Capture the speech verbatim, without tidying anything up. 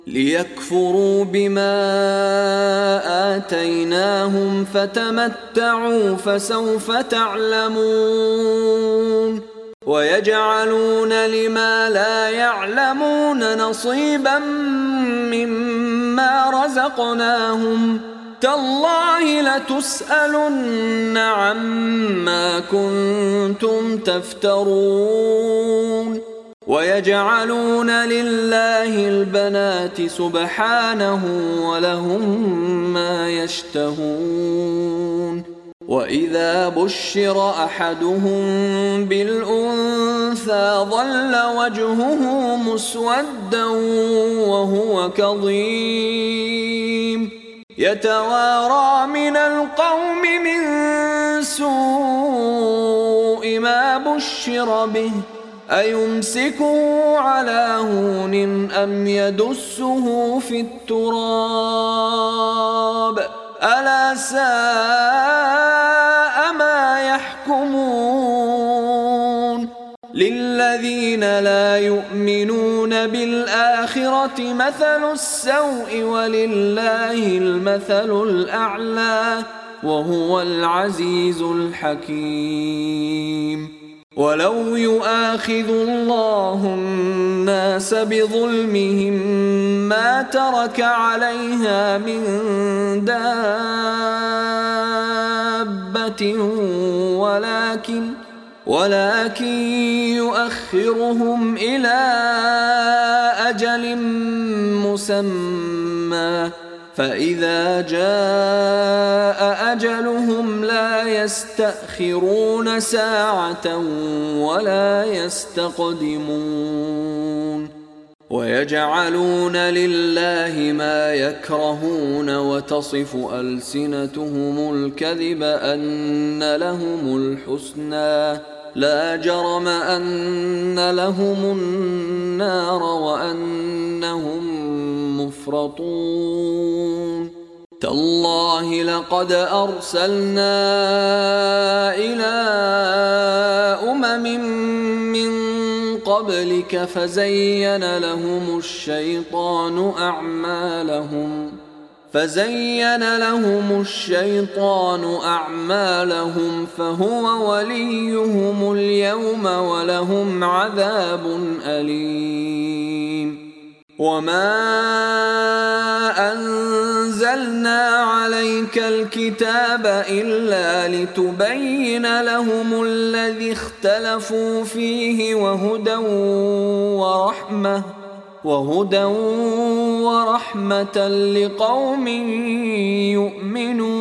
ليكفروا بما آتيناهم فتمتعوا فسوف تعلمون ويجعلون لما لا يعلمون نصيبا مما رزقناهم تالله لتسألن عما كنتم تفترون ويجعلون لله البنات سبحانه ولهم ما يشتهون وإذا بشر أحدهم بالأنثى ظل وجهه مسودا وهو كظيم يتوارى من القوم من سوء ما بشر به أيمسكه على هون أم يدسه في التراب ألا ساء ما يحكمون للذين لا يؤمنون بالآخرة مثل السوء ولله المثل الأعلى وهو العزيز الحكيم ولو يؤاخذ الله الناس بظلمهم ما ترك عليها من دابة ولكن ولكن يؤخرهم إلى أجل مسمى فإذا جاء أجلهم لا يستأخرون ساعة ولا يستقدمون ويجعلون لله ما يكرهون وتصف ألسنتهم الكذب أن لهم الحسنى لا جرم أن لهم النار وأنهم مفرطون تالله لقد أرسلنا إلى أمم من قبلك فزين لهم الشيطان أعمالهم فزين لهم الشيطان أعمالهم فهو وليهم اليوم ولهم عذاب أليم وما أنزلنا عليك الكتاب إلا لتبين لهم الذي اختلفوا فيه وهدى ورحمة وهدى ورحمة لقوم يؤمنون